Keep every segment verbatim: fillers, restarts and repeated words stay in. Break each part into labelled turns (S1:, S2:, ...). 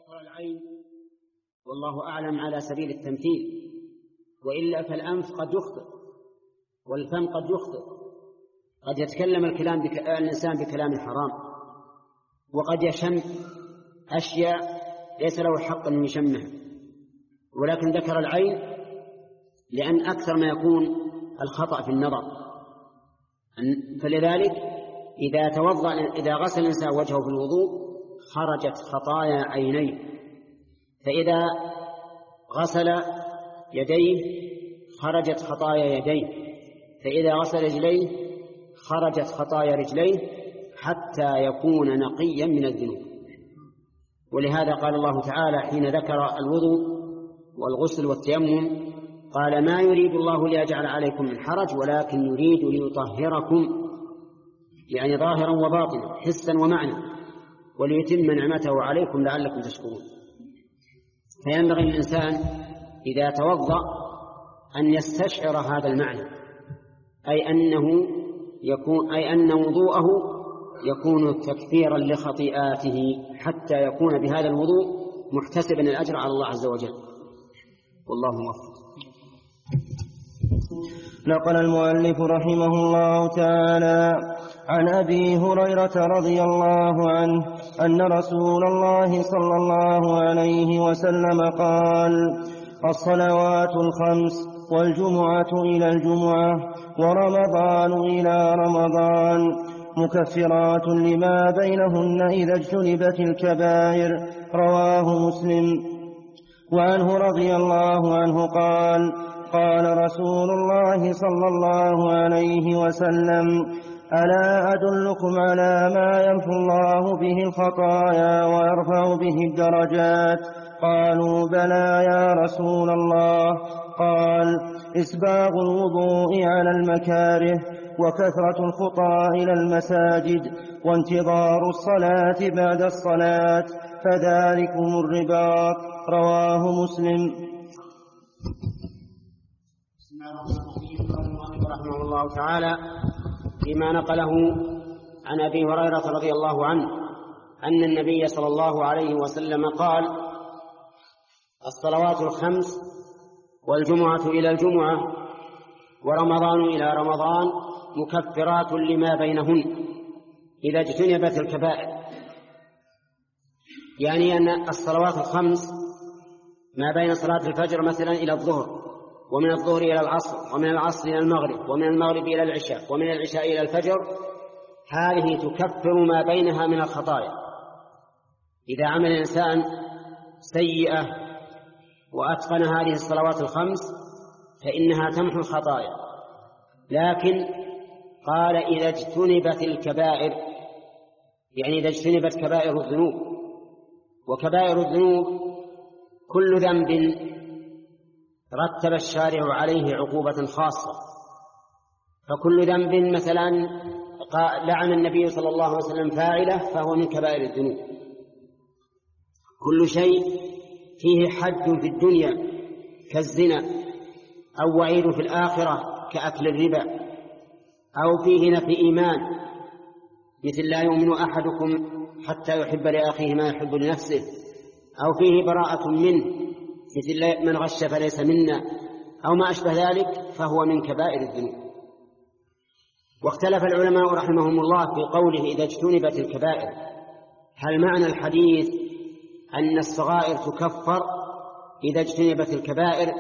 S1: ذكر العين والله أعلم على سبيل التمثيل، وإلا فالأنف قد يخطئ والفم قد يخطئ، قد يتكلم الكلام بك... الإنسان بكلام حرام، وقد يشم أشياء ليس له حق أن يشمها، ولكن ذكر العين لأن أكثر ما يكون الخطأ في النظر. فلذلك إذا توضأ إذا غسل الإنسان وجهه في الوضوء خرجت خطايا عينيه، فإذا غسل يديه خرجت خطايا يديه، فإذا غسل رجليه خرجت خطايا رجليه، حتى يكون نقيا من الذنوب. ولهذا قال الله تعالى حين ذكر الوضوء والغسل والتيمم قال: ما يريد الله ليجعل عليكم من حرج ولكن يريد ليطهركم، يعني ظاهرا وباطنا حسا ومعنى، وليتم نعمته عليكم لعلكم تشكرون. فينبغي للإنسان إذا توضأ أن يستشعر هذا المعنى، أي أنه يكون أي أن وضوءه يكون تكفيرا لخطيئاته، حتى يكون بهذا الوضوء محتسبا الأجر على الله عز وجل. والله موفق.
S2: نقل المؤلف رحمه الله تعالى عن أبي هريرة رضي الله عنه أن رسول الله صلى الله عليه وسلم قال: الصلوات الخمس والجمعة إلى الجمعة ورمضان إلى رمضان مكفرات لما بينهن إذا اجتنبت الكبائر. رواه مسلم. وعنه رضي الله عنه قال: قال رسول الله صلى الله عليه وسلم: ألا أدلكم على ما يمحو الله به الخطايا ويرفع به الدرجات؟ قالوا: بلى يا رسول الله. قال: إسباغ الوضوء على المكاره، وكثرة الخطى إلى المساجد، وانتظار الصلاة بعد الصلاة، فذلكم الرباط. رواه مسلم.
S1: بسم الله الرحمن الرحيم. قال المؤلف رحمه الله تعالى فيما نقله عن أبي هريرة رضي الله عنه أن النبي صلى الله عليه وسلم قال: الصلوات الخمس والجمعة إلى الجمعة ورمضان إلى رمضان مكفرات لما بينهن إذا اجتنبت الكبائر. يعني أن الصلوات الخمس ما بين صلاة الفجر مثلا إلى الظهر، ومن الظهر إلى العصر، ومن العصر إلى المغرب، ومن المغرب إلى العشاء، ومن العشاء إلى الفجر، هذه تكفر ما بينها من الخطايا. إذا عمل الإنسان سيئة وأتقن هذه الصلوات الخمس فإنها تمحو الخطايا، لكن قال إذا اجتنبت الكبائر، يعني إذا اجتنبت كبائر الذنوب. وكبائر الذنوب كل ذنب رتب الشارع عليه عقوبة خاصة، فكل ذنب مثلا لعن النبي صلى الله عليه وسلم فاعله فهو من كبائر الذنوب. كل شيء فيه حد في الدنيا كالزنا، أو وعيد في الآخرة كأكل الربا، أو فيه نفي إيمان مثل لا يؤمن أحدكم حتى يحب لأخيه ما يحب لنفسه، أو فيه براءة منه مثل من غش فليس منا، أو ما أشبه ذلك، فهو من كبائر الذنوب. واختلف العلماء رحمهم الله في قوله إذا اجتنبت الكبائر، هل معنى الحديث أن الصغائر تكفر إذا اجتنبت الكبائر،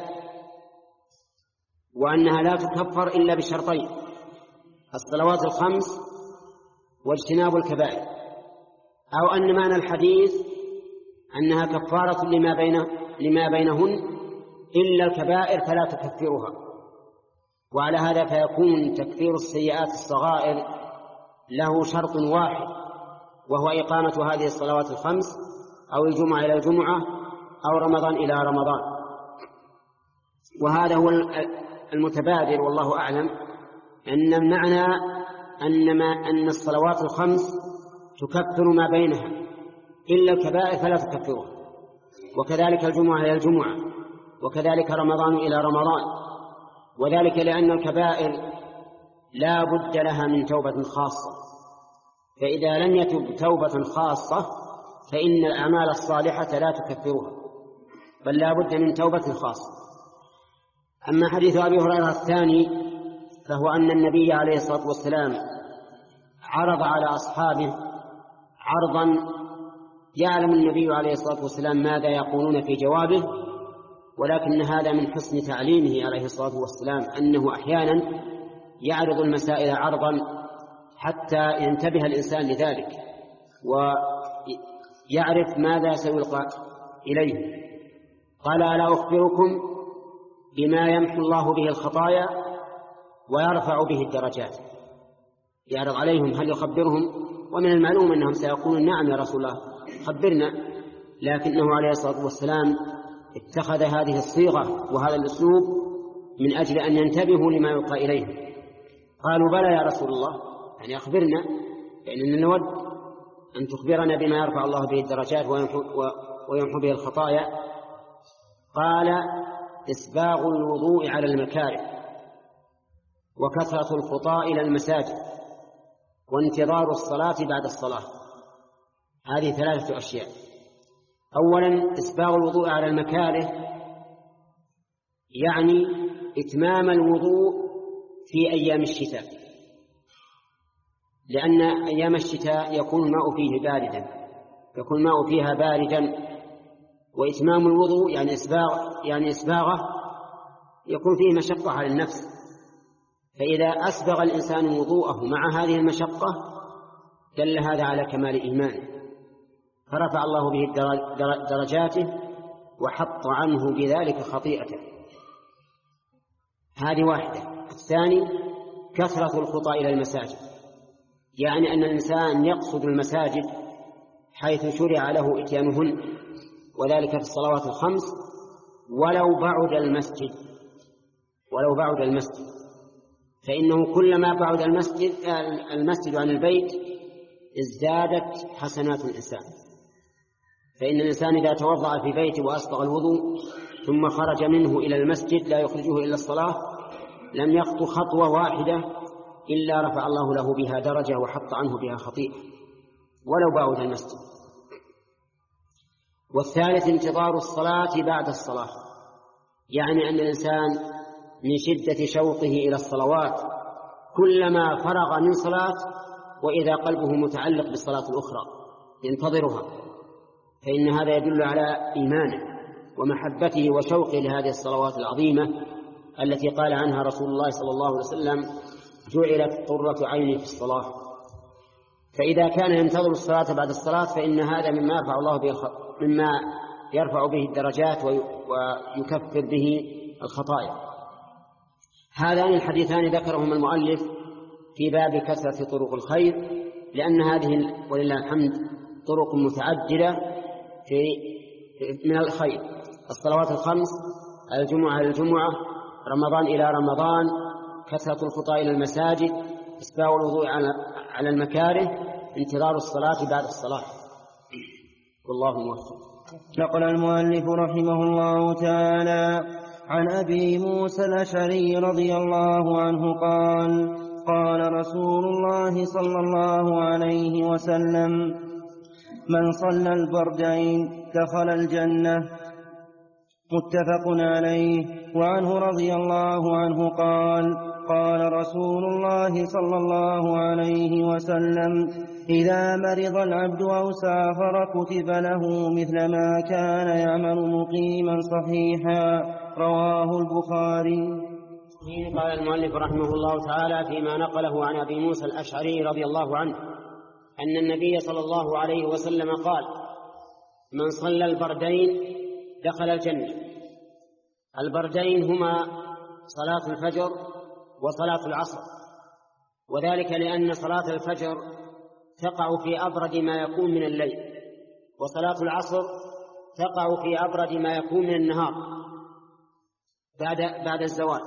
S1: وأنها لا تكفر إلا بشرطين: الصلوات الخمس واجتناب الكبائر، أو أن معنى الحديث أنها كفارة لما بين لما بينهن إلا الكبائر فلا تكفرها. وعلى هذا فيكون تكفير السيئات الصغائر له شرط واحد، وهو إقامة هذه الصلوات الخمس، أو الجمعة إلى الجمعة، أو رمضان إلى رمضان. وهذا هو المتبادر والله أعلم، أن المعنى أن, ما أن الصلوات الخمس تكفر ما بينها إلا الكبائر فلا تكفرها، وكذلك الجمعة إلى الجمعة، وكذلك رمضان إلى رمضان. وذلك لأن الكبائر لا بد لها من توبة خاصة، فإذا لم يتب توبة خاصة فإن الأعمال الصالحة لا تكفرها، بل لا بد من توبة خاصة. أما حديث أبي هريرة الثاني فهو أن النبي عليه الصلاة والسلام عرض على أصحابه عرضا يعلم النبي عليه الصلاة والسلام ماذا يقولون في جوابه، ولكن هذا من حسن تعليمه عليه الصلاة والسلام أنه أحيانا يعرض المسائل عرضا حتى ينتبه الإنسان لذلك ويعرف ماذا سيلقى إليه. قال: ألا أخبركم بما يمحو الله به الخطايا ويرفع به الدرجات؟ يعرض عليهم هل يخبرهم؟ ومن المعلوم أنهم سيقولون: نعم يا رسول الله خبرنا، لكنه عليه الصلاة والسلام اتخذ هذه الصيغة وهذا الأسلوب من أجل أن ينتبهوا لما يلقى إليهم. قالوا: بلى يا رسول الله، يعني أخبرنا، لأننا نود أن تخبرنا بما يرفع الله به الدرجات ويمحو به الخطايا. قال: إسباغ الوضوء على المكاره، وكثرة الخطاء إلى المساجد، وانتظار الصلاة بعد الصلاة. هذه ثلاثة أشياء. أولا إسباغ الوضوء على المكاره، يعني إتمام الوضوء في أيام الشتاء، لأن أيام الشتاء يكون الماء فيه باردا يكون الماء فيها باردا وإتمام الوضوء يعني إسباغ يعني إسباغه يكون فيه مشقة على النفس، فإذا أسبغ الإنسان وضوءه مع هذه المشقة دل هذا على كمال إيمانه، فرفع الله به درجاته وحط عنه بذلك خطيئته. هذه واحدة. الثاني كثرة الخطى إلى المساجد، يعني أن الإنسان يقصد المساجد حيث شرع له إتيانهن، وذلك في الصلوات الخمس ولو بعد المسجد ولو بعد المسجد فإنه كلما بعد المسجد المسجد عن البيت ازدادت حسنات الإنسان. فإن الإنسان إذا توضأ في بيته وأسبغ الوضوء ثم خرج منه إلى المسجد لا يخرجه إلا الصلاة لم يخطو خطوة واحدة إلا رفع الله له بها درجة وحط عنه بها خطيئة ولو بعد المسجد. والثالث انتظار الصلاة بعد الصلاة، يعني أن الإنسان من شدة شوقه إلى الصلوات كلما فرغ من صلاة وإذا قلبه متعلق بالصلاة الأخرى ينتظرها، فإن هذا يدل على إيمانه ومحبته وشوقه لهذه الصلوات العظيمة التي قال عنها رسول الله صلى الله عليه وسلم: جعلت قرة عيني في الصلاة. فإذا كان ينتظر الصلاة بعد الصلاة فإن هذا مما يرفع الله به مما يرفع به الدرجات ويكفر به الخطايا. هذان الحديثان ذكرهما المؤلف في باب كثرة طرق الخير، لأن هذه ولله الحمد طرق متعددة في من الخير: الصلوات الخمس، الجمعة إلى الجمعة، رمضان إلى رمضان، كثرة الخطى إلى المساجد، إسباغ الوضوء على المكاره، انتظار الصلاة بعد الصلاة. والله موفق.
S2: نقل المؤلف رحمه الله تعالى عن أبي موسى الأشعري رضي الله عنه قال: قال رسول الله صلى الله عليه وسلم: من صلى البردين دخل الجنة. متفق عليه. وعنه رضي الله عنه قال: قال رسول الله صلى الله عليه وسلم: إذا مرض العبد أو سافر كتب له مثل ما كان يعمل مقيما صحيحا. رواه البخاري.
S1: قال المؤلف رحمه الله تعالى فيما نقله عن أبي موسى الأشعري رضي الله عنه أن النبي صلى الله عليه وسلم قال: من صلى البردين دخل الجنة. البردين هما صلاة الفجر وصلاة العصر، وذلك لأن صلاة الفجر تقع في أبرد ما يكون من الليل، وصلاة العصر تقع في أبرد ما يكون من النهار بعد بعد الزوال.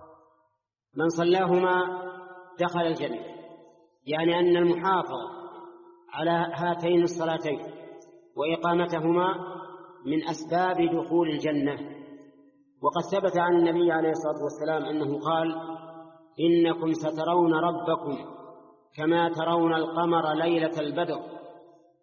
S1: من صلاهما دخل الجنة، يعني أن المحافظة على هاتين الصلاتين وإقامتهما من أسباب دخول الجنة. وقد ثبت عن النبي عليه الصلاة والسلام أنه قال: إنكم سترون ربكم كما ترون القمر ليلة البدر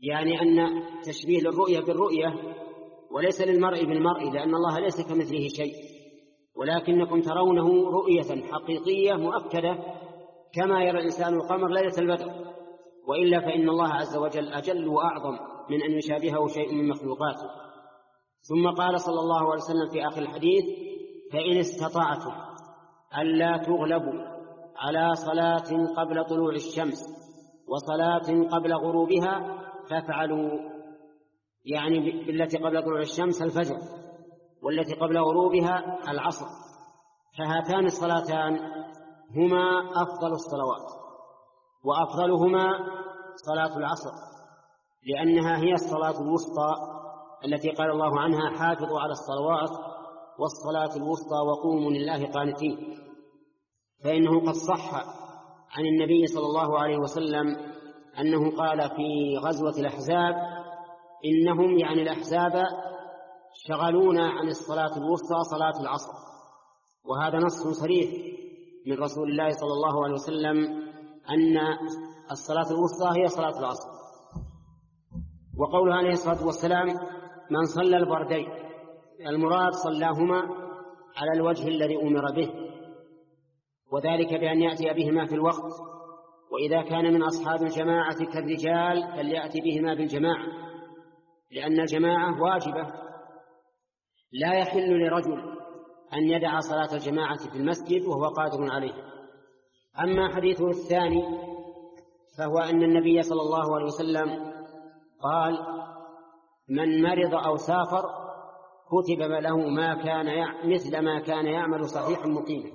S1: يعني أن تشبيه للرؤية بالرؤية وليس للمرء بالمرء، لأن الله ليس كمثله شيء، ولكنكم ترونه رؤية حقيقية مؤكدة كما يرى الإنسان القمر ليلة البدر، وإلا فإن الله عز وجل أجل وأعظم من أن يشابهه شيء من مخلوقاته. ثم قال صلى الله عليه وسلم في آخر الحديث: فإن استطعتم ألا تغلبوا على صلاة قبل طلوع الشمس وصلاة قبل غروبها فافعلوا، يعني بالتي قبل طلوع الشمس الفجر، والتي قبل غروبها العصر، فهاتان الصلاتان هما أفضل الصلوات، وأفضلهما صلاة العصر، لأنها هي الصلاة الوسطى التي قال الله عنها: حافظوا على الصلوات والصلاة الوسطى وقوموا لله قانتين. فإنه قد صح عن النبي صلى الله عليه وسلم أنه قال في غزوة الأحزاب: إنهم يعني الأحزاب شغلونا عن الصلاة الوسطى صلاة العصر. وهذا نص صريح من رسول الله صلى الله عليه وسلم أن الصلاة الوسطى هي صلاة العصر. وقوله عليه الصلاة والسلام: من صلى البردين، المراد صلاهما على الوجه الذي أمر به، وذلك بأن يأتي بهما في الوقت، وإذا كان من أصحاب الجماعة كالرجال فليأتي بهما بالجماعة، لأن الجماعة واجبة، لا يحل لرجل أن يدع صلاة الجماعة في المسجد وهو قادر عليه. أما حديثه الثاني فهو أن النبي صلى الله عليه وسلم قال: من مرض أو سافر كتب له ما كان مثل ما كان يعمل صحيح مقيما.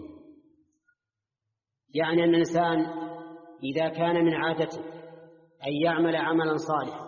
S1: يعني أن الإنسان إذا كان من عادته أن يعمل عملا صالحا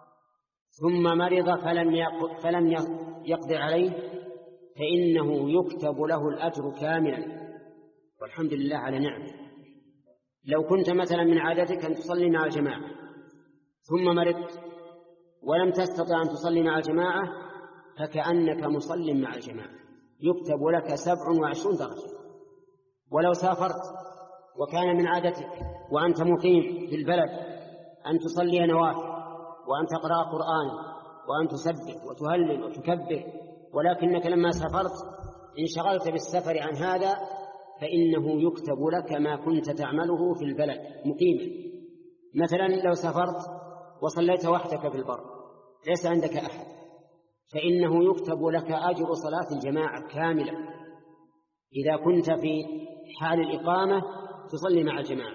S1: ثم مرض فلم يقضي عليه فإنه يكتب له الأجر كاملا، والحمد لله على نعمه. لو كنت مثلا من عادتك أن تصلي مع الجماعة ثم مرضت ولم تستطع أن تصلي مع الجماعة فكأنك مصل مع الجماعة، يكتب لك سبع وعشرون درجة. ولو سافرت وكان من عادتك وأنت مقيم في البلد أن تصلي نوافل وأن تقرأ قرآن وأن تسبح وتهلل وتكبر، ولكنك لما سافرت انشغلت بالسفر عن هذا فإنه يكتب لك ما كنت تعمله في البلد مقيما. مثلا لو سافرت وصليت وحدك في البر ليس عندك أحد فإنه يكتب لك أجر صلاة الجماعة كاملة إذا كنت في حال الإقامة تصلي مع الجماعة.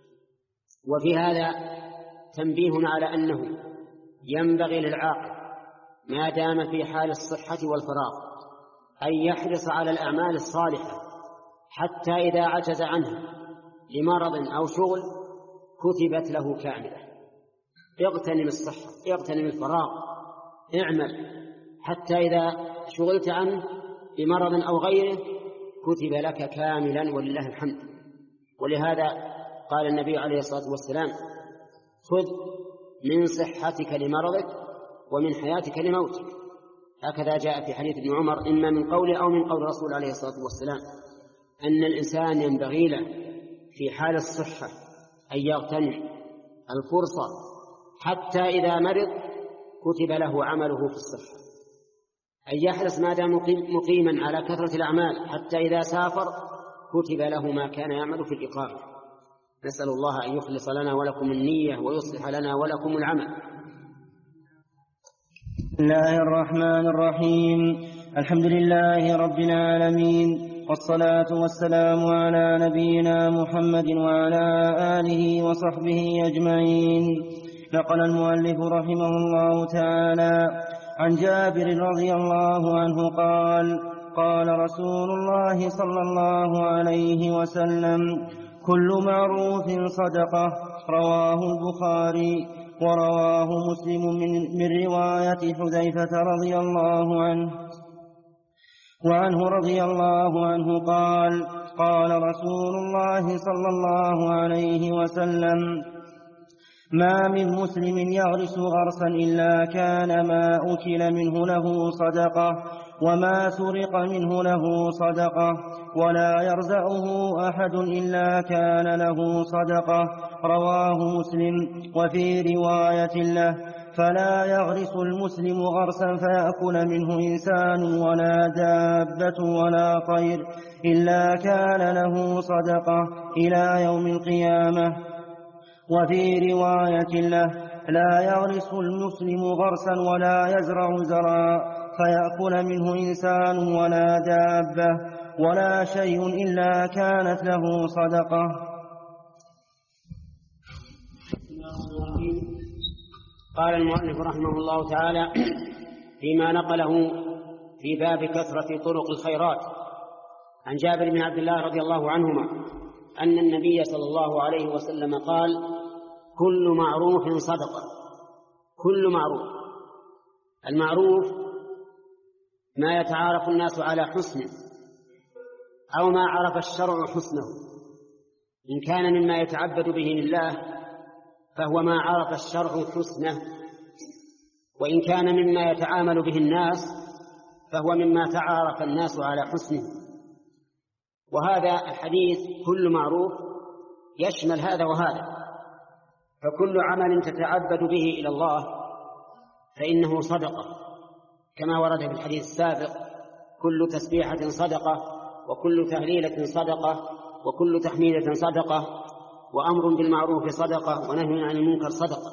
S1: وفي هذا تنبيه على أنه ينبغي للعاقل ما دام في حال الصحة والفراغ أن يحرص على الأعمال الصالحة حتى إذا عجز عنها لمرض أو شغل كتبت له كاملة. اغتنم الصحة، اغتنم الفراغ، اعمل حتى إذا شغلت عنه بمرض أو غيره كتب لك كاملا ولله الحمد. ولهذا قال النبي عليه الصلاة والسلام: خذ من صحتك لمرضك ومن حياتك لموتك. هكذا جاء في حديث ابن عمر إما من قول أو من قول رسول عليه الصلاة والسلام أن الإنسان ينبغي له في حال الصحة أن يغتنم الفرصة حتى إذا مرض كتب له عمله في الصحة، أن يحرص ما دام مقيما على كثرة الأعمال حتى إذا سافر كتب له ما كان يعمل في الإقامة. نسأل الله أن يخلص لنا ولكم النية ويصلح لنا ولكم العمل.
S2: بسم الله الرحمن الرحيم. الحمد لله رب العالمين، والصلاة والسلام على نبينا محمد وعلى آله وصحبه أجمعين. نقل المؤلف رحمه الله تعالى عن جابر رضي الله عنه قال: قال رسول الله صلى الله عليه وسلم: كل معروف صدقة. رواه البخاري، ورواه مسلم من, من رواية حذيفة رضي الله عنه. وعنه رضي الله عنه قال: قال رسول الله صلى الله عليه وسلم: ما من مسلم يغرس غرسا إلا كان ما أكل منه له صدقة، وما سرق منه له صدقة، ولا يرزقه أحد إلا كان له صدقة. رواه مسلم. وفي رواية له: فلا يغرس المسلم غرسا فيأكل منه إنسان ولا دابة ولا طير إلا كان له صدقة إلى يوم القيامة. وفي رواية له: لا يغرس المسلم غرسا ولا يزرع زرعا فيأكل منه إنسان ولا دابة ولا شيء إلا كانت له صدقة.
S1: قال المؤلف رحمه الله تعالى فيما نقله في باب كثرة طرق الخيرات عن جابر بن عبد الله رضي الله عنهما أن النبي صلى الله عليه وسلم قال: كل معروف صدقة. كل معروف، المعروف ما يتعارف الناس على حسنه أو ما عرف الشرع حسنه. إن كان مما يتعبد به لله فهو ما عرف الشرع حسنه، وإن كان مما يتعامل به الناس فهو مما تعارف الناس على حسنه. وهذا الحديث كل معروف يشمل هذا وهذا، فكل عمل تتعبد به إلى الله فإنه صدقة، كما ورد في الحديث السابق: كل تسبيحة صدقة، وكل تهليلة صدقة، وكل تحميدة صدقة، وأمر بالمعروف صدقة، ونهي عن المنكر صدقة.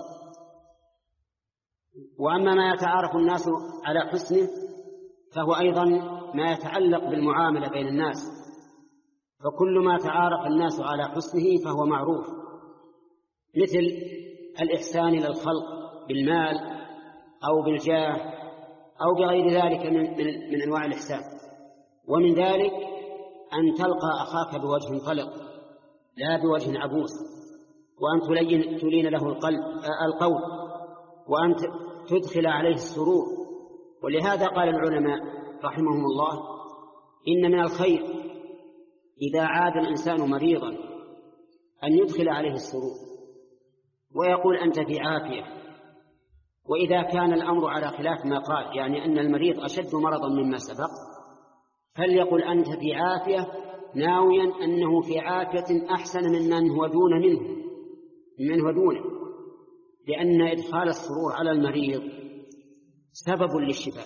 S1: وأما ما يتعارف الناس على حسنه فهو أيضا ما يتعلق بالمعاملة بين الناس، فكل ما تعارف الناس على حسنه فهو معروف، مثل الإحسان إلى الخلق بالمال أو بالجاه أو بغير ذلك من, من, من أنواع الإحسان. ومن ذلك أن تلقى أخاك بوجه طلق لا بوجه عبوس، وأن تلين, تلين له القلب القول، وأن تدخل عليه السرور. ولهذا قال العلماء رحمهم الله: إن من الخير إذا عاد الإنسان مريضا أن يدخل عليه السرور ويقول: أنت في عافية. وإذا كان الأمر على خلاف ما قال، يعني أن المريض أشد مرضا مما سبق، فليقل: أنت في عافية، ناويا أنه في عافية أحسن ممن هو دون منه من هو دونه، لأن إدخال السرور على المريض سبب للشفاء.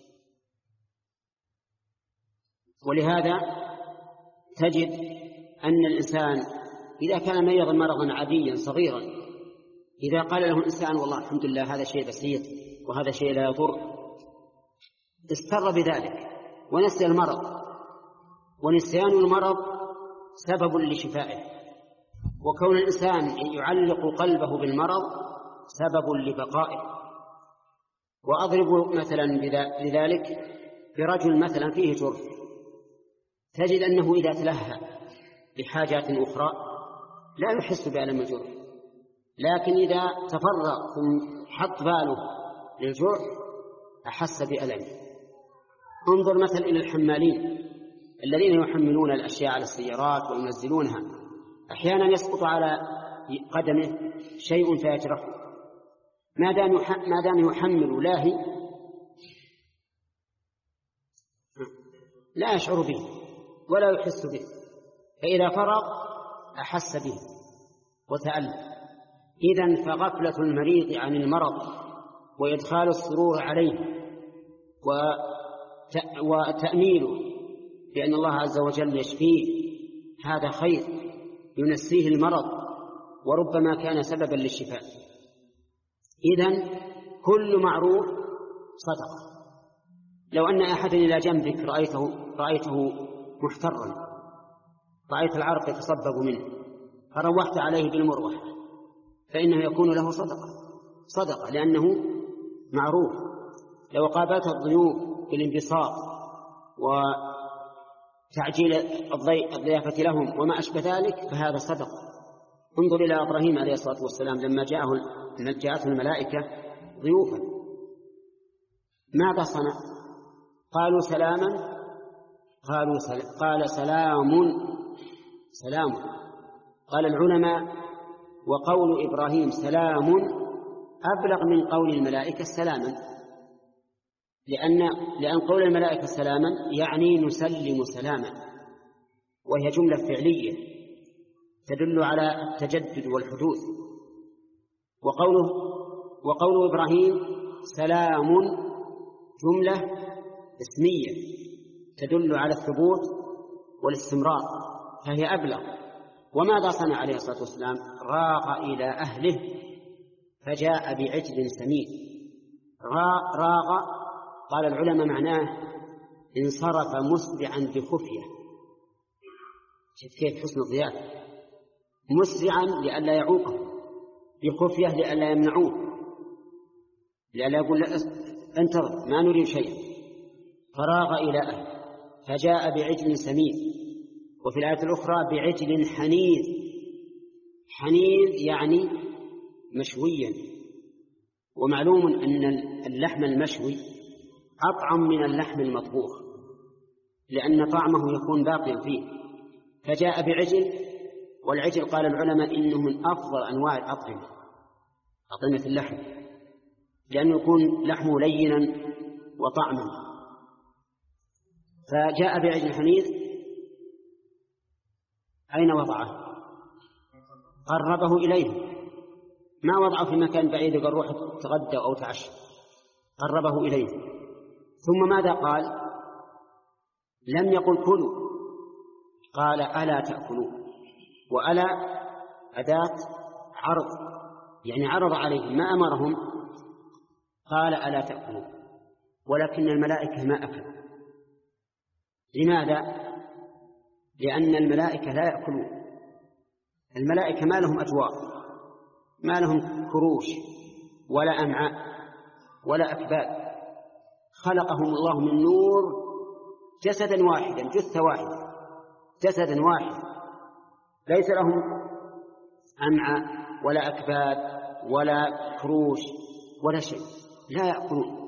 S1: ولهذا تجد أن الإنسان إذا كان مريضا مرضا عاديا صغيرا، إذا قال له الإنسان: والله الحمد لله هذا شيء بسيط وهذا شيء لا يضر، استر بذلك ونسي المرض، ونسيان المرض سبب لشفائه. وكون الإنسان يعلق قلبه بالمرض سبب لبقائه. وأضرب مثلا لذلك برجل مثلا فيه جرح، تجد أنه إذا تلهى بحاجات أخرى لا يحس بألم الجرح، لكن إذا تفرغ ثم حط باله للجرح أحس بألمه. انظر مثلا إلى الحمالين الذين يحملون الأشياء على السيارات وينزلونها، أحيانا يسقط على قدمه شيء فيجرحه، ما دام يحمل لاهي لا يشعر به ولا يحس به، فإذا فرغ أحس به وتألم. إذن فغفلة المريض عن المرض وإدخال السرور عليه وتأميله بأن الله عز وجل يشفيه هذا خير ينسيه المرض، وربما كان سببا للشفاء. إذن كل معروف صدقة. لو أن أحدا إلى جنبك رأيته, رأيته محترا، رأيت العرق يتصبب منه فروحت عليه بالمروحة فإنه يكون له صدقة صدقة لأنه معروف. لو قابلت الضيوف بالانبساط وتعجيل الضيافة لهم وما أشبه ذلك فهذا صدقة. انظر إلى إبراهيم عليه الصلاة والسلام لما جاءه جاءته الملائكة ضيوفا ماذا صنع؟ قالوا سلاما، قالوا سل... قال سلام سلام. قال العلماء: وقول إبراهيم سلام أبلغ من قول الملائكة سلاما، لأن لأن قول الملائكة سلاما يعني نسلم سلاما، وهي جملة فعلية تدل على التجدد والحدوث. وقوله وقول إبراهيم سلام جملة اسمية تدل على الثبوت والاستمرار فهي أبلغ. وماذا صنع عليه الصلاة والسلام؟ راق إلى أهله فجاء بعجل سمين. راق قال العلماء معناه انصرف مسرعا بخفية. شوف كيف حسن الضيافة، مسرعا لئلا يعوقه، بخفية لئلا يمنعوه، لئلا يقول انتظر ما نريد شيئا. فراغ إلى أهله فجاء بعجل سمين. وفي الآية الأخرى بعجل حنيذ. حنيذ يعني مشويا، ومعلوم أن اللحم المشوي أطعم من اللحم المطبوخ لأن طعمه يكون باقيا فيه. فجاء بعجل، والعجل قال العلماء إنه من أفضل أنواع الأطعمة، أطعمة اللحم، لأنه يكون لحمه لينا وطعما. فجاء بعجل حنيذ، أين وضعه؟ قربه إليه، ما وضعه في مكان بعيد قال روح تغدى أو تعشى، قربه إليه. ثم ماذا قال؟ لم يقل كلوا، قال ألا تأكلون. وألا أداة عرض، يعني عرض عليهم، ما أمرهم، قال ألا تأكلون. ولكن الملائكة ما أكلوا. لماذا؟ لأن الملائكة لا يأكلون. الملائكة ما لهم أجواء، ما لهم كروش ولا أمعاء ولا أكباد، خلقهم الله من نور جسدا واحدا، جثة واحدة، جسدا واحد، ليس لهم أمعاء ولا أكباد ولا كروش ولا شيء، لا يأكلون.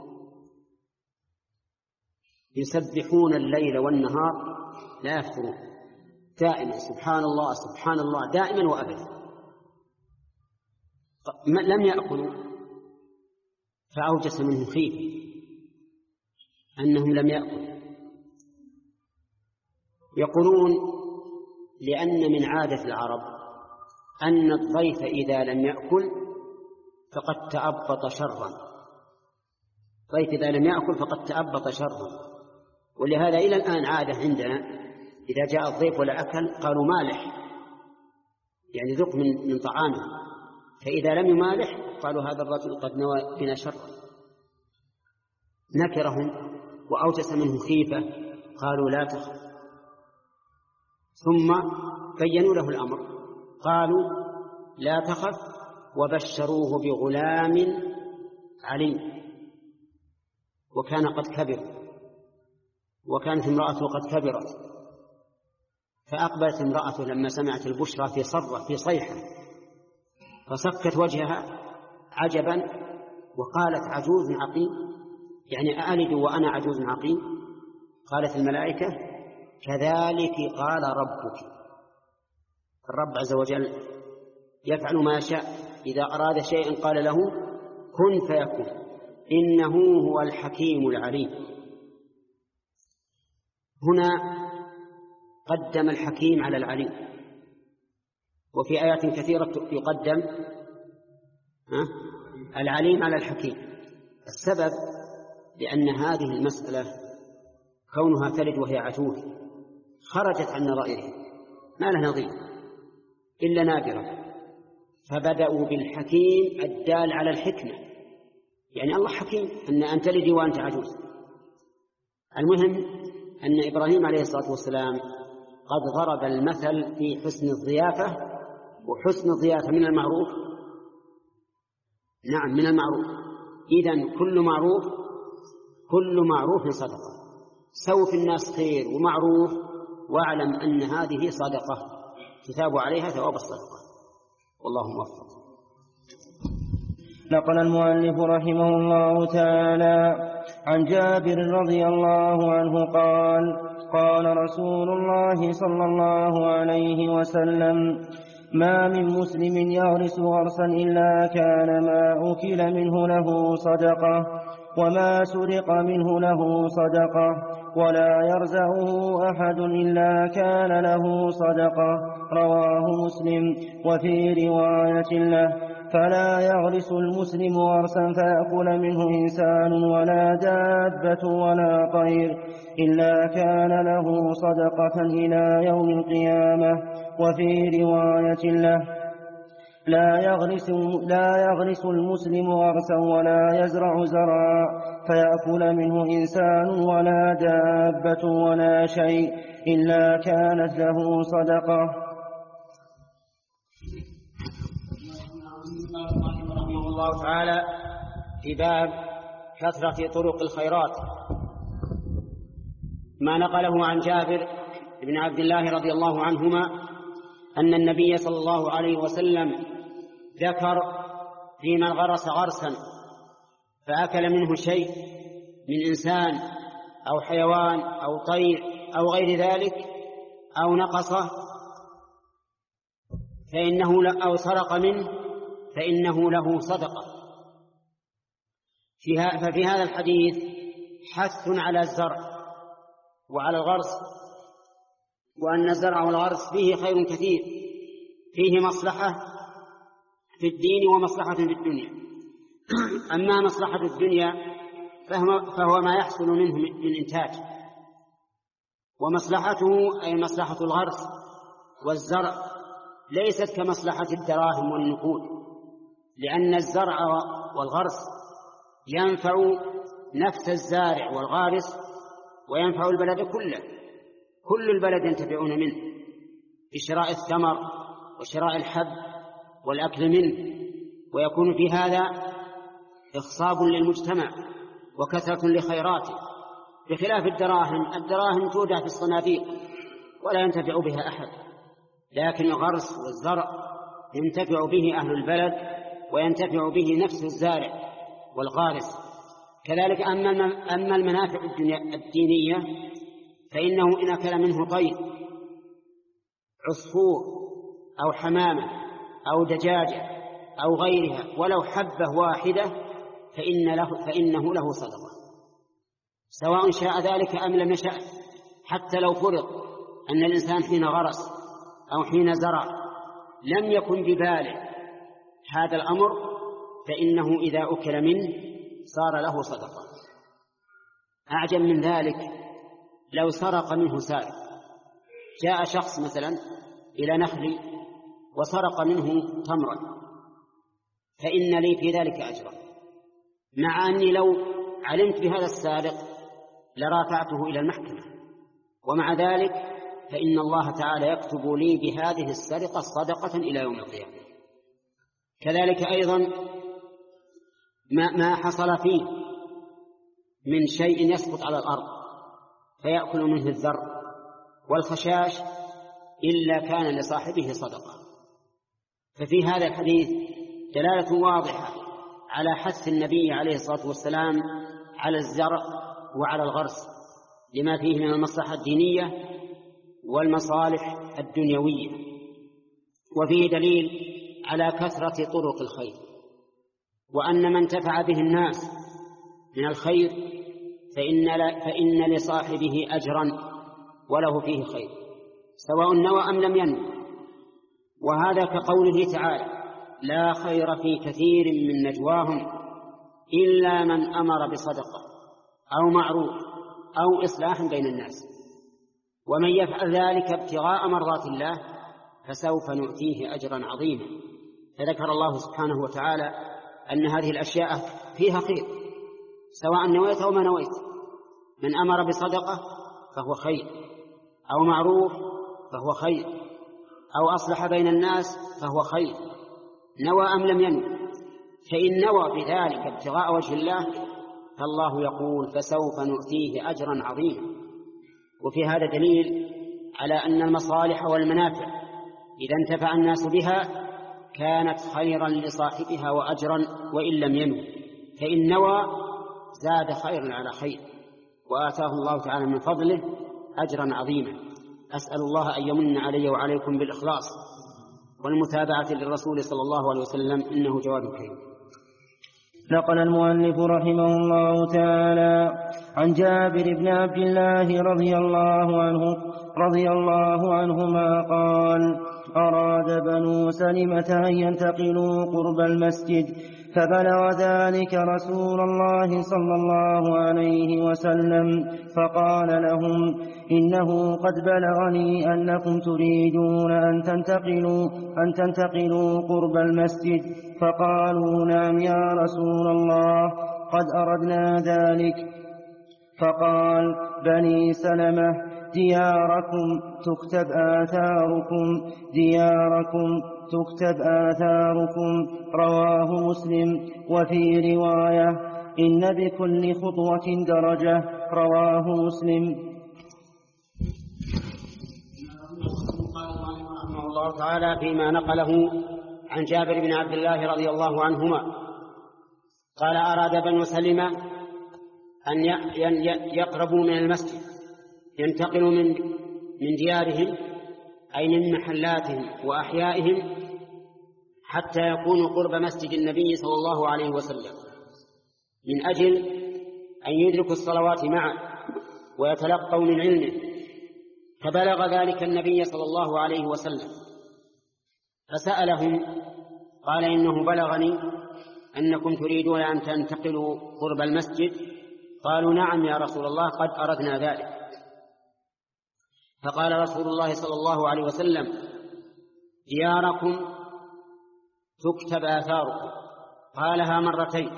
S1: يسبحون الليل والنهار لا يفترون، دائما سبحان الله سبحان الله دائما وأبدا. لم يأكلوا فأوجس منه خيفة أنهم لم يأكلوا. يقولون لأن من عادة العرب أن الضيف إذا لم يأكل فقد تأبط شرا. الضيف إذا لم يأكل فقد تأبط شرا. ولهذا إلى الآن عادة عندنا إذا جاء الضيف ولا أكل قالوا مالح، يعني ذق من, من طعامه، فإذا لم يمالح قالوا هذا الرجل قد نوى بنا شرا. نكرهم وأوجس منه خيفة، قالوا لا تخف. ثم بينوا له الأمر، قالوا لا تخف وبشروه بغلام عليم. وكان قد كبر، وكانت امرأته قد كبرت، فأقبلت امرأته لما سمعت البشرى في صرة في صيحة، فسكت وجهها عجبا وقالت عجوز عقيم، يعني أألد وأنا عجوز عقيم؟ قالت الملائكة كذلك قال ربك. الرب عز وجل يفعل ما يشاء، إذا أراد شيئا قال له كن فيكون، إنه هو الحكيم العليم. هنا قدم الحكيم على العليم، وفي آيات كثيرة يقدم العليم على الحكيم. السبب لأن هذه المسألة كونها تلد وهي عجوز خرجت عن نظائره، ما له نظير إلا نادرة، فبدأوا بالحكيم الدال على الحكمة، يعني الله حكيم أن أن تلدي وأنت عجوز. المهم أن إبراهيم عليه الصلاة والسلام قد ضرب المثل في حسن الضيافة، وحسن الضيافة من المعروف، نعم من المعروف. إذن كل معروف كل معروف صدقة. سو في الناس خير ومعروف، واعلم أن هذه صدقة تثاب عليها ثواب الصدقة، والله موفق.
S2: نقل المؤلف رحمه الله تعالى عن جابر رضي الله عنه قال قال رسول الله صلى الله عليه وسلم ما من مسلم يغرس غرسا إلا كان ما أكل منه له صدقة وما سرق منه له صدقة ولا يرزعه أحد إلا كان له صدقة. رواه مسلم. وفي رواية له فلا يغرس المسلم غرسا فيأكل منه إنسان ولا دابة ولا طير إلا كان له صدقة إلى يوم القيامة. وفي رواية له لا يغرس, لا يغرس المسلم غرسا ولا يزرع زرعا فيأكل منه إنسان ولا دابة ولا شيء إلا كانت له صدقة.
S1: رحمه الله تعالى في باب كثرة طرق الخيرات ما نقله عن جابر بن عبد الله رضي الله عنهما أن النبي صلى الله عليه وسلم ذكر في من غرس غرسا فأكل منه شيء من إنسان أو حيوان أو طير أو غير ذلك أو نقصه فإنه أو سرق منه فإنه له صدقة. ففي هذا الحديث حث على الزرع وعلى الغرس، وأن الزرع والغرس فيه خير كثير، فيه مصلحة في الدين ومصلحة في الدنيا. أما مصلحة الدنيا فهو ما يحصل منه من إنتاج، ومصلحته أي مصلحة الغرس والزرع ليست كمصلحة الدراهم والنقود، لأن الزرع والغرس ينفع نفس الزارع والغارس وينفع البلد كله، كل البلد ينتفعون منه بشراء الثمر وشراء الحب والأكل منه، ويكون في هذا إخصاب للمجتمع وكثرة لخيراته، بخلاف الدراهم. الدراهم تودع في الصناديق ولا ينتفع بها أحد، لكن الغرس والزرع ينتفع به أهل البلد وينتفع به نفس الزارع والغارس. كذلك أما المنافع الدينية فإنه إن أكل منه طير عصفور أو حمامة أو دجاجة أو غيرها ولو حبة واحدة فإن له فإنه له صدقة، سواء شاء ذلك أم لم يشاء. حتى لو فرض أن الإنسان حين غرس أو حين زرع لم يكن بباله هذا الأمر فإنه إذا أكل منه صار له صدقة. أعجب من ذلك لو سرق منه سارق، جاء شخص مثلا إلى نخلي وسرق منه تمرا فإن لي في ذلك أجرا، مع أني لو علمت بهذا السارق لرافعته إلى المحكمة، ومع ذلك فإن الله تعالى يكتب لي بهذه السرقة صدقة إلى يوم القيامة. كذلك أيضا ما حصل فيه من شيء يسقط على الأرض فيأكل منه الذر والخشاش إلا كان لصاحبه صدقة. ففي هذا الحديث دلالة واضحة على حث النبي عليه الصلاة والسلام على الزرع وعلى الغرس لما فيه من المصلحة الدينية والمصالح الدنيوية. وفيه دليل على كثرة طرق الخير، وأن من انتفع به الناس من الخير فإن, فإن لصاحبه أجرا وله فيه خير سواء نوى أم لم ينوى. وهذا كقوله تعالى لا خير في كثير من نجواهم إلا من أمر بصدقة أو معروف أو إصلاح بين الناس، ومن يفعل ذلك ابتغاء مرضات الله فسوف نؤتيه أجرا عظيما. فذكر الله سبحانه وتعالى أن هذه الأشياء فيها خير سواء نويت أو ما نويت. من أمر بصدقة فهو خير، أو معروف فهو خير، أو أصلح بين الناس فهو خير، نوى أم لم ينوي. فإن نوى بذلك ابتغاء وجه الله فالله يقول فسوف نؤتيه أجرا عظيما. وفي هذا دليل على أن المصالح والمنافع إذا انتفع الناس بها كانت خيرا لصاحبها وأجرا وإن لم ينوي، فإن نوى زاد خيرا على خير وآتاه الله تعالى من فضله أجرا عظيما. أسأل الله أن يمن علي وعليكم بالإخلاص والمتابعة للرسول صلى الله عليه وسلم، إنه جواد كريم.
S2: نقل المؤلف رحمه الله تعالى عن جابر بن عبد الله رضي الله عنه رضي الله عنهما قال أراد بنو سلمة أن ينتقلوا قرب المسجد فبلغ ذلك رسول الله صلى الله عليه وسلم فقال لهم إنه قد بلغني أنكم تريدون أن تنتقلوا, أن تنتقلوا قرب المسجد فقالوا نعم يا رسول الله قد أردنا ذلك. فقال بني سلمة دياركم تكتب آثاركم دياركم تكتب آثاركم رواه مسلم. وفي رواية إن بكل خطوة درجة رواه مسلم.
S1: قال رحمه الله تعالى فيما نقله عن جابر بن عبد الله رضي الله عنهما قال أراد بنو سلمة أن يقربوا من المسجد ينتقلوا من من ديارهم أي من محلاتهم وأحيائهم حتى يكونوا قرب مسجد النبي صلى الله عليه وسلم من أجل أن يدركوا الصلوات معا ويتلقوا من علمه. فبلغ ذلك النبي صلى الله عليه وسلم فسألهم قال إنه بلغني أنكم تريدون أن تنتقلوا قرب المسجد. قالوا نعم يا رسول الله قد أردنا ذلك. فقال رسول الله صلى الله عليه وسلم دياركم تكتب آثاركم قالها مرتين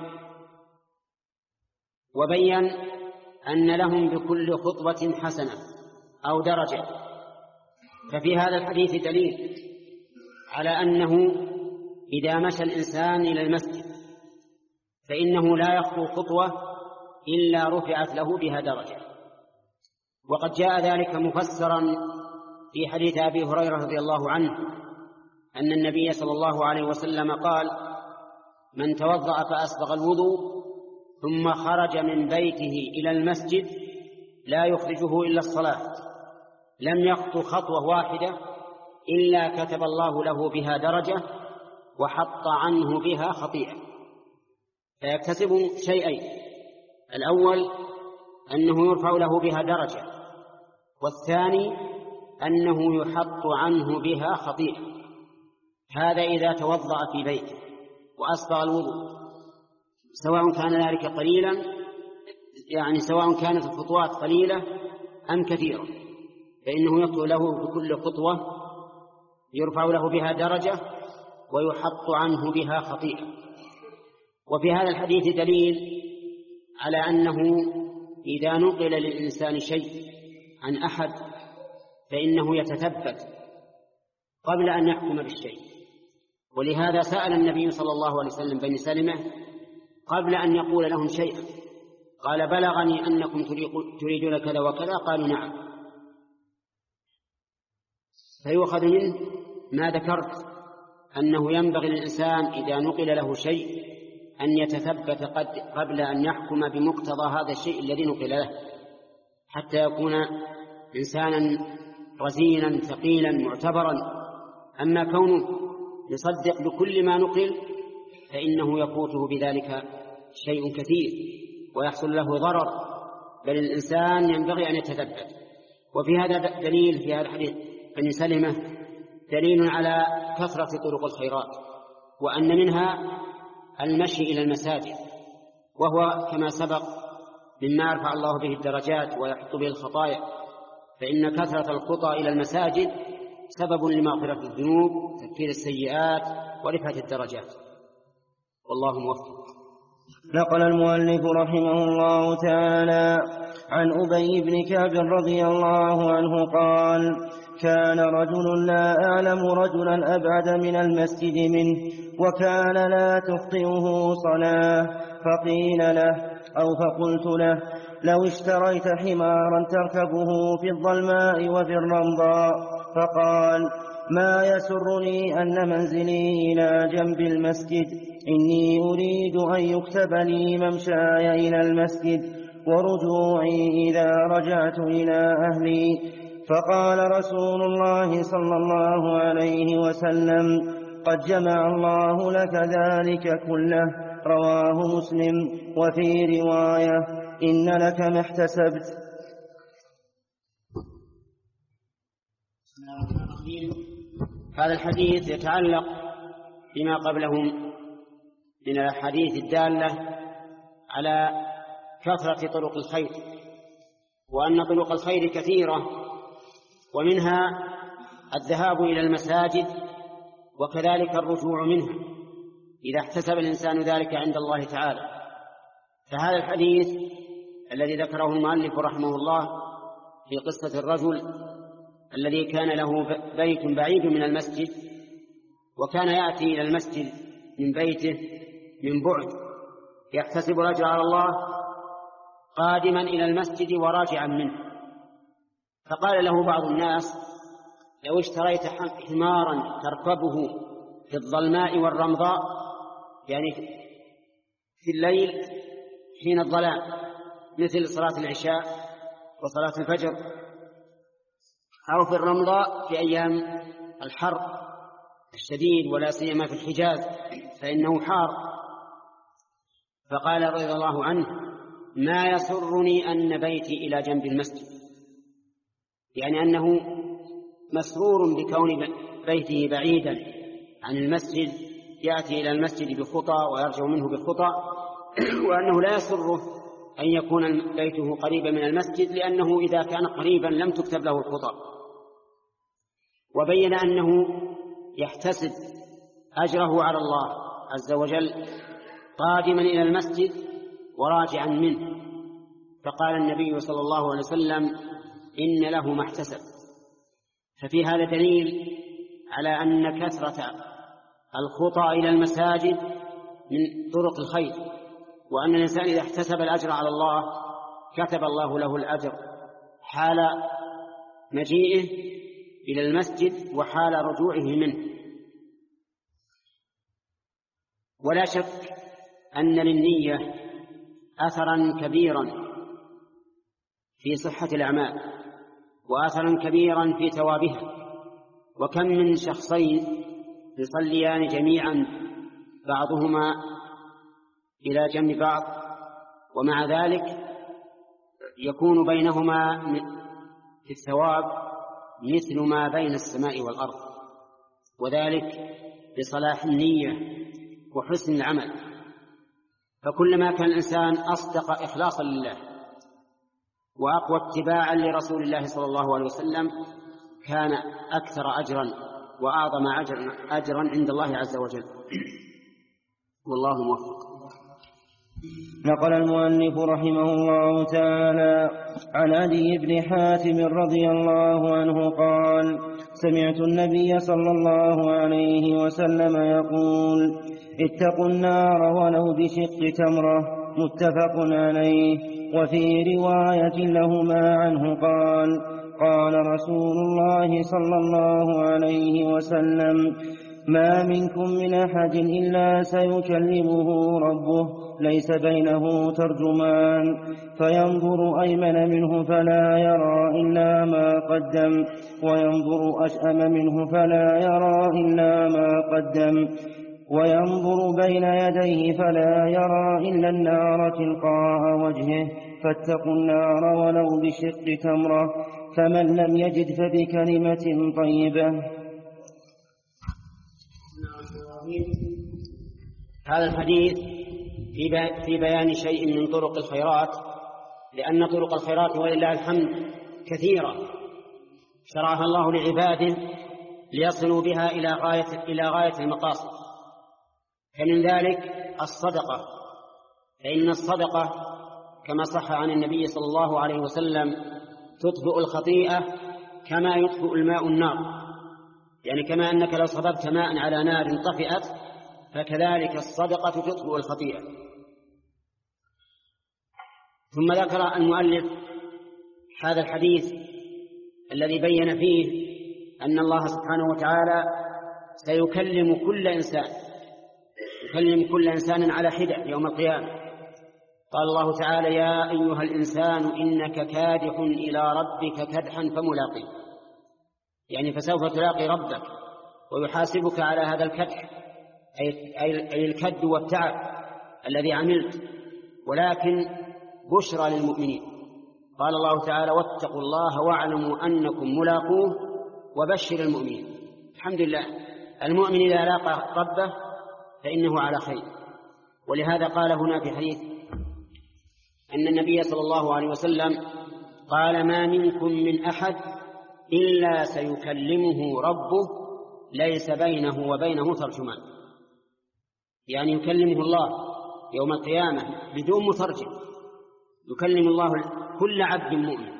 S1: وبين أن لهم بكل خطوة حسنة أو درجة. ففي هذا الحديث دليل على أنه إذا مشى الإنسان إلى المسجد فإنه لا يخطو خطوة إلا رفعت له بها درجة. وقد جاء ذلك مفسرا في حديث أبي هريرة رضي الله عنه أن النبي صلى الله عليه وسلم قال من توضأ فأسبغ الوضوء ثم خرج من بيته إلى المسجد لا يخرجه إلا الصلاة لم يخطو خطوة واحدة إلا كتب الله له بها درجة وحط عنه بها خطيئة. فيكتسب شيئين: الأول أنه يرفع له بها درجة، والثاني أنه يحط عنه بها خطيئة. هذا إذا توضأ في بيته وأسبغ الوضوء، سواء كان ذلك قليلا، يعني سواء كانت الخطوات قليلة أم كثيرة، فإنه يخطو له بكل خطوة يرفع له بها درجة ويحط عنه بها خطيئة. وفي هذا الحديث دليل على أنه إذا نقل للإنسان شيء عن أحد فإنه يتثبت قبل أن يحكم بالشيء. ولهذا سأل النبي صلى الله عليه وسلم بني سلمة قبل أن يقول لهم شيئا، قال بلغني أنكم تريدون كذا وكذا، قالوا نعم. فيؤخذ منه ما ذكرت أنه ينبغي للإنسان إذا نقل له شيء أن يتثبت قبل أن يحكم بمقتضى هذا الشيء الذي نقل له، حتى يكون إنسانا رزينا ثقيلا معتبرا. أما كونه يصدق بكل ما نقل فإنه يفوته بذلك شيء كثير ويحصل له ضرر، بل الإنسان ينبغي أن يتثبت. وفي هذا دليل، في هذا الحديث بني سلمة دليل على كثرة طرق الخيرات، وأن منها المشي إلى المساجد، وهو كما سبق مما يرفع الله به الدرجات ويحط به الخطايا، فإن كثرة الخطى إلى المساجد سبب لمغفرة الذنوب، تكفير السيئات، ورفعة الدرجات. والله موفق.
S2: نقل المؤلف رحمه الله تعالى عن أبي بن كعب رضي الله عنه قال: كان رجل لا أعلم رجلا أبعد من المسجد منه، وكان لا تخطئه صلاة، فقيل له أو فقلت له: لو اشتريت حمارا تركبه في الظلماء وفي الرمضاء. فقال: ما يسرني أن منزلي إلى جنب المسجد، إني أريد أن يكتب لي ممشاي إلى المسجد ورجوعي إذا رجعت إلى أهلي. فقال رسول الله صلى الله عليه وسلم: قد جمع الله لك ذلك كله، رواه مسلم. وفي رواية: إن لك ما احتسبت.
S1: هذا الحديث يتعلق بما قبلهم من الأحاديث الدالة على كثرة طرق الخير، وأن طرق الخير كثيرة، ومنها الذهاب إلى المساجد وكذلك الرجوع منها إذا احتسب الإنسان ذلك عند الله تعالى. فهذا الحديث الذي ذكره المؤلف رحمه الله في قصة الرجل الذي كان له بيت بعيد من المسجد، وكان يأتي إلى المسجد من بيته من بعد يحتسب الأجر على الله قادما إلى المسجد وراجعا منه. فقال له بعض الناس: لو اشتريت حمارا تركبه في الظلماء والرمضاء، يعني في الليل حين الظلام مثل صلاة العشاء وصلاة الفجر، أو في الرمضاء في أيام الحر الشديد ولا سيما في الحجاز فإنه حار. فقال رضي الله عنه: ما يسرني أن بيتي إلى جنب المسجد، يعني أنه مسرور بكون بيته بعيدا عن المسجد، يأتي إلى المسجد بخطى ويرجع منه بخطى، وأنه لا يسره أن يكون بيته قريبا من المسجد، لأنه إذا كان قريبا لم تكتب له الخطى. وبين أنه يحتسب أجره على الله عز وجل قادما إلى المسجد وراجعا منه. فقال النبي صلى الله عليه وسلم: إن له ما احتسب. ففي هذا دليل على أن كثرة الخطى إلى المساجد من طرق الخير، وأن الإنسان إذا احتسب الأجر على الله كتب الله له الأجر حال مجيئه إلى المسجد وحال رجوعه منه. ولا شك أن للنية أثرا كبيرا في صحة الأعمال وأثرا كبيرا في ثوابها. وكم من شخصين يصليان جميعا بعضهما إلى جنب بعض، ومع ذلك يكون بينهما في الثواب مثل ما بين السماء والأرض، وذلك بصلاح النية وحسن العمل. فكلما كان الإنسان أصدق إخلاصا لله وأقوى اتباعا لرسول الله صلى الله عليه وسلم كان أكثر أجرا وأعظم أجرا, أجرا عند الله عز وجل. والله موفق.
S2: نقل المؤلف رحمه الله تعالى عن عدي بن حاتم رضي الله عنه قال: سمعت النبي صلى الله عليه وسلم يقول: اتقوا النار ولو بشق تمرة. متفق عليه. وفي رواية لهما عنه قال: قال رسول الله صلى الله عليه وسلم: ما منكم من أحد إلا سيكلمه ربه ليس بينه ترجمان، فينظر أيمن منه فلا يرى إلا ما قدم، وينظر أشأم منه فلا يرى إلا ما قدم، وينظر بين يديه فلا يرى إلا النار تلقاء وجهه. فاتقوا النار ولو بشق تمرة، فمن لم يجد فبكلمة طيبة.
S1: هذا الحديث في بيان شيء من طرق الخيرات، لأن طرق الخيرات ولله الحمد كثيرة شرعها الله لعباده ليصلوا بها إلى غاية, إلى غاية المقاصد. فمن ذلك الصدقة، فإن الصدقة كما صح عن النبي صلى الله عليه وسلم تطفئ الخطيئة كما يطفئ الماء النار، يعني كما أنك لو صببت ماء على نار طفئت، فكذلك الصدقة تطفئ الخطيئة. ثم ذكر المؤلف هذا الحديث الذي بين فيه أن الله سبحانه وتعالى سيكلم كل إنسان يكلم كل إنسان على حدة يوم القيامة. قال الله تعالى: يا أيها الإنسان إنك كادح إلى ربك كدحا فملاقيه، يعني فسوف تلاقي ربك ويحاسبك على هذا الكدح، أي الكد والتعب الذي عملت، ولكن بشرى للمؤمنين. قال الله تعالى: واتقوا الله واعلموا أنكم ملاقوه وبشر المؤمنين. الحمد لله، المؤمن إذا لاقى ربه فإنه على خير. ولهذا قال هنا في حديث أن النبي صلى الله عليه وسلم قال: ما منكم من أحد إلا سيكلمه ربه ليس بينه وبينه ترجمان. يعني يكلمه الله يوم القيامة بدون مترجم، يكلم الله كل عبد مؤمن،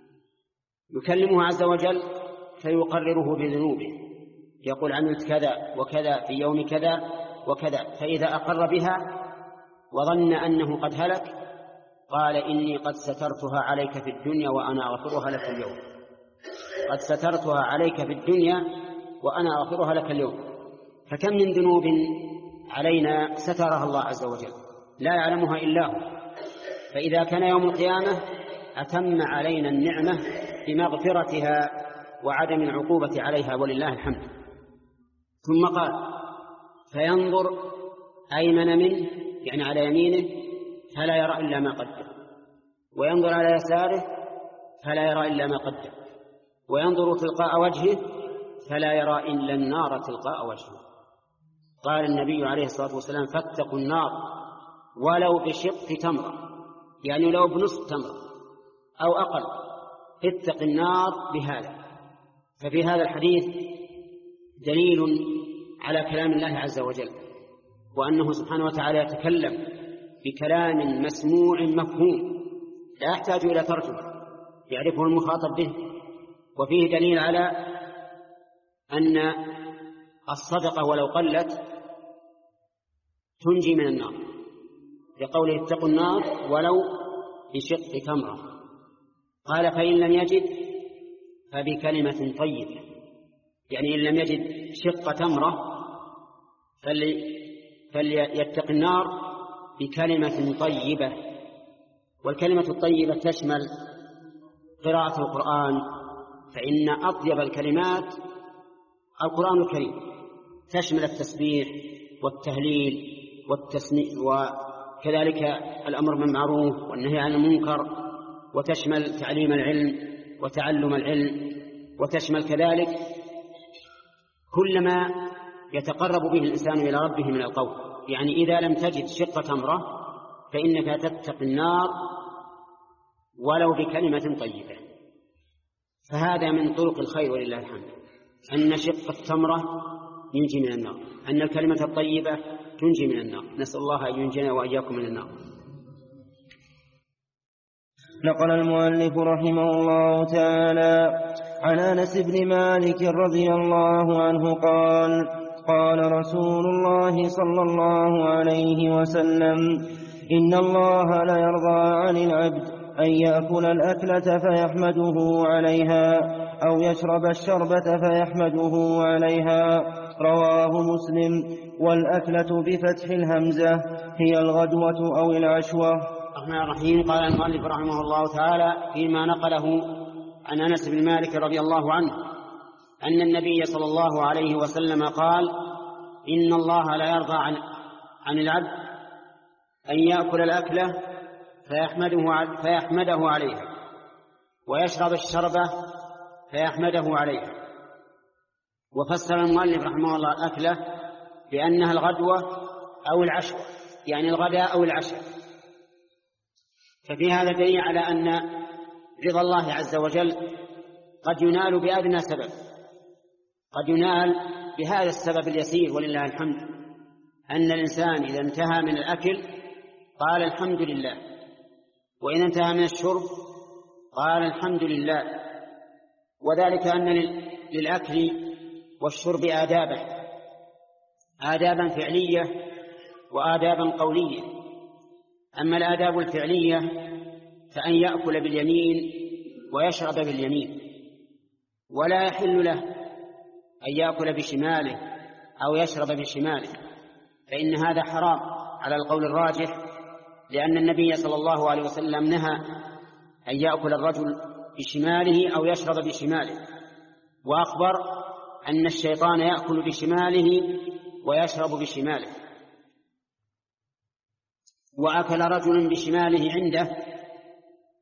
S1: يكلمه عز وجل فيقرره بذنوبه، يقول: عملت كذا وكذا في يوم كذا وكذا. فإذا أقر بها وظن أنه قد هلك قال: إني قد سترتها عليك في الدنيا وأنا أغفرها لك اليوم. قد سترتها عليك في الدنيا وأنا أغفرها لك اليوم. فكم من ذنوب علينا سترها الله عز وجل لا يعلمها إلا هو. فإذا كان يوم القيامة أتم علينا النعمة بمغفرتها وعدم العقوبة عليها، ولله الحمد. ثم قال: فينظر أيمن منه، يعني على يمينه، فلا يرى إلا ما قدم، وينظر على يساره فلا يرى إلا ما قدم، وينظر تلقاء وجهه فلا يرى إلا النار تلقاء وجهه. قال النبي عليه الصلاة والسلام: فاتقوا النار ولو بشق تمرة، يعني لو بنصف تمرة أو أقل، اتق النار بهذا. ففي هذا الحديث دليل على كلام الله عز وجل، وأنه سبحانه وتعالى يتكلم بكلام مسموع مفهوم لا يحتاج إلى ترجمة، يعرفه المخاطب به. وفيه دليل على أن الصدقة ولو قلت تنجي من النار، لقوله: اتقوا النار ولو بشق تمرة. قال: فإن لم يجد فبكلمة طيبة، يعني إن لم يجد شق تمرة فليتق النار بكلمة طيبة. والكلمة الطيبة تشمل قراءة القرآن، فإن أطيب الكلمات القرآن الكريم، تشمل التسبيح والتهليل والتسميع، وكذلك الأمر بالمعروف والنهي عن المنكر، وتشمل تعليم العلم وتعلم العلم، وتشمل كذلك كل ما يتقرب به الإنسان إلى ربه من القول. يعني إذا لم تجد شق تمرة فإنك تتقي النار ولو بكلمة طيبة. فهذا من طرق الخير ولله الحمد، أن شق التمرة ينجي من النار، أن الكلمة الطيبة تنجي من النار. نسأل الله أن ينجينا وإياكم من النار.
S2: نقل المؤلف رحمه الله تعالى عن أنس بن مالك رضي الله عنه قال: قال رسول الله صلى الله عليه وسلم: إن الله لا يرضى عن العبد أن يأكل الأكلة فيحمده عليها أو يشرب الشربة فيحمده عليها. رواه مسلم. والأكلة بفتح الهمزة هي الغدوة أو العشوة.
S1: الرحمن الرحيم. قال المؤلف رحمه الله تعالى فيما نقله عن أنس بن مالك رضي الله عنه أن النبي صلى الله عليه وسلم قال: إن الله لا يرضى عن, عن العبد أن يأكل الأكلة فيحمده, فيحمده عليها ويشرب الشربة فيحمده عليها. وفسر المؤلف رحمه الله الأكلة بأنها الغدوة أو العشوة، يعني الغداء أو العشاء. ففي هذا دليل على أن رضا الله عز وجل قد ينال بأدنى سبب، قد ينال بهذا السبب اليسير ولله الحمد، أن الإنسان إذا انتهى من الأكل قال الحمد لله، وإذا انتهى من الشرب قال الحمد لله. وذلك أن للأكل والشرب آدابا، آدابا فعلية وآدابا قولية. أما الآداب الفعلية فأن يأكل باليمين ويشرب باليمين، ولا يحل له أن يأكل بشماله أو يشرب بشماله، فإن هذا حرام على القول الراجح، لأن النبي صلى الله عليه وسلم نهى أن يأكل الرجل بشماله أو يشرب بشماله، وأخبر أن الشيطان يأكل بشماله ويشرب بشماله. وأكل رجل بشماله عنده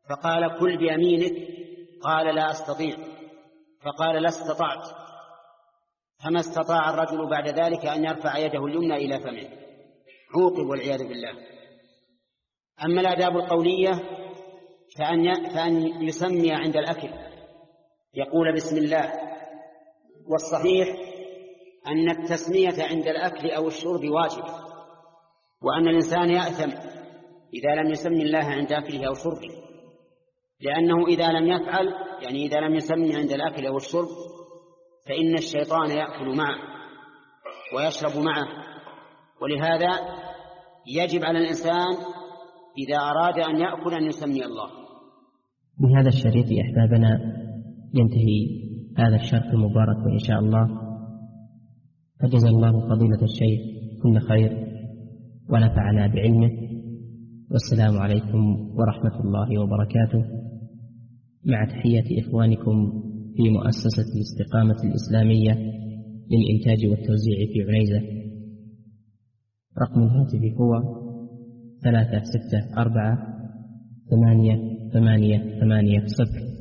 S1: فقال كل بيمينك، قال لا أستطيع، فقال لا استطعت، فما استطاع الرجل بعد ذلك أن يرفع يده اليمنى إلى فمه، عوقب والعياذ بالله. أما الآداب القولية فأن فأن يسمي عند الأكل، يقول بسم الله. والصحيح أن التسمية عند الأكل أو الشرب واجب، وأن الإنسان يأثم إذا لم يسمي الله عند أكله أو شربه، لأنه إذا لم يفعل، يعني إذا لم يسمي عند الأكل أو الشرب، فإن الشيطان يأكل معه ويشرب معه. ولهذا يجب على الإنسان إذا أراد أن يأكل أن يسمي الله.
S3: بهذا الشريط أحبابنا ينتهي هذا الشرط المبارك إن شاء الله، فجزا الله فضيلة الشيخ كل خير ونفعنا بعلمه، والسلام عليكم ورحمة الله وبركاته، مع تحية إخوانكم في مؤسسة الاستقامة الإسلامية للإنتاج والتوزيع في عنيزة. رقم الهاتف هو ثلاثة ستة أربعة ثمانية ثمانية ثمانية صفر.